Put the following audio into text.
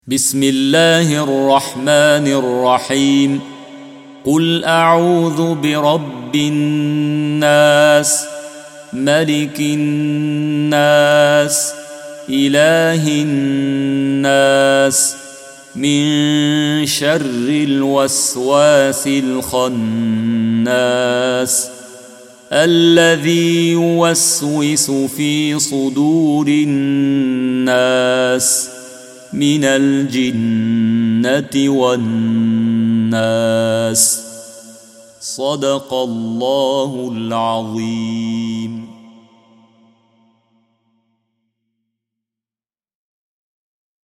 بسم الله الرحمن الرحيم. قل أعوذ برب الناس، ملك الناس، إله الناس، من شر الوسواس الخناس الذي يوسوس في صدور الناس من الجنة والناس. صدق الله العظيم.